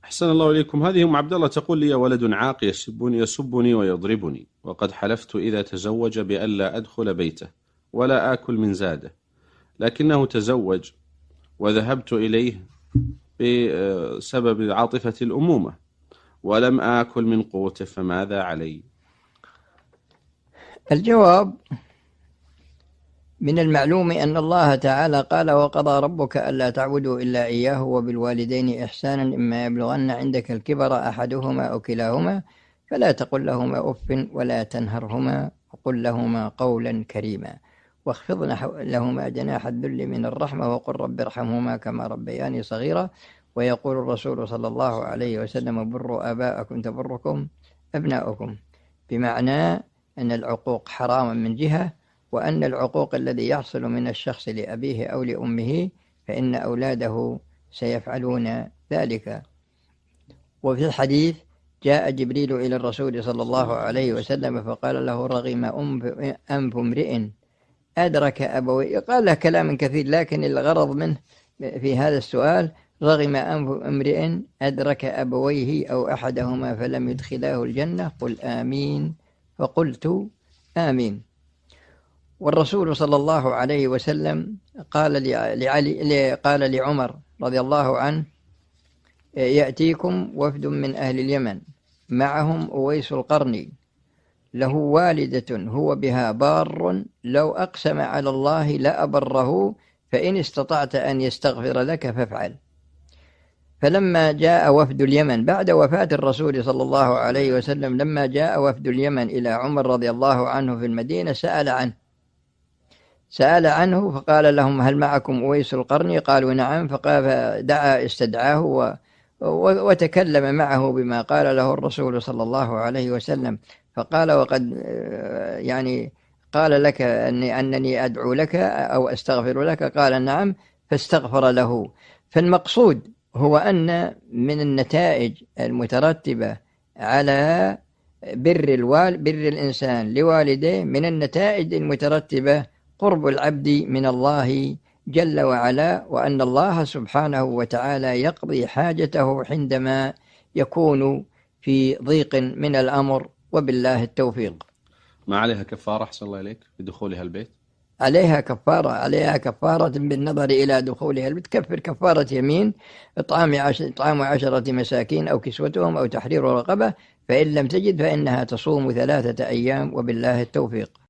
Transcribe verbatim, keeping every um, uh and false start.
أحسن الله إليكم. هذه أم عبد الله تقول لي ولد عاق يسبني, يسبني ويضربني، وقد حلفت إذا تزوج بألا أدخل بيته ولا آكل من زاده، لكنه تزوج وذهبت إليه بسبب عاطفة الأمومة ولم آكل من قوته، فماذا علي؟ الجواب: من المعلوم أن الله تعالى قال: وقضى ربك ألا تعبدوا إلا إياه وبالوالدين إحسانا إما يبلغن عندك الكبر أحدهما أو كلاهما فلا تقل لهما أف ولا تنهرهما وقل لهما قولا كريما واخفض لهما جناح الذل من الرحمة وقل رب ارحمهما كما ربياني صغيرا. ويقول الرسول صلى الله عليه وسلم: بروا آباءكم تبركم أبناؤكم، بمعنى أن العقوق حرام من جهة، وأن العقوق الذي يحصل من الشخص لأبيه أو لأمه فإن أولاده سيفعلون ذلك. وفي الحديث: جاء جبريل إلى الرسول صلى الله عليه وسلم فقال له: رغم أنف امرئ أدرك أبويه. قال له كلام كثير، لكن الغرض منه في هذا السؤال: رغم أنف امرئ أدرك أبويه أو أحدهما فلم يدخلاه الجنة قل آمين، فقلت آمين. والرسول صلى الله عليه وسلم قال لعلي قال لعمر رضي الله عنه: يأتيكم وفد من أهل اليمن معهم أويس القرني له والدة هو بها بار، لو أقسم على الله لأبره، فإن استطعت أن يستغفر لك فافعل. فلما جاء وفد اليمن بعد وفاة الرسول صلى الله عليه وسلم، لما جاء وفد اليمن إلى عمر رضي الله عنه في المدينة سأل عنه سأل عنه فقال لهم: هل معكم أويس القرني؟ قالوا: نعم. فقال فدعا استدعاه و وتكلم معه بما قال له الرسول صلى الله عليه وسلم، فقال: وقد يعني قال لك أني أنني أدعو لك أو أستغفر لك؟ قال: نعم. فاستغفر له. فالمقصود هو أن من النتائج المترتبة على بر الوال بر الإنسان لوالديه، من النتائج المترتبة قرب العبد من الله جل وعلا، وأن الله سبحانه وتعالى يقضي حاجته عندما يكون في ضيق من الأمر، وبالله التوفيق. ما عليها كفارة أحسن الله إليك بدخولها البيت؟ عليها كفارة عليها كفارة بالنظر إلى دخولها البيت، كفر كفارة يمين، إطعام عشر إطعام عشرة مساكين أو كسوتهم أو تحرير رقبة، فإن لم تجد فإنها تصوم ثلاثة أيام، وبالله التوفيق.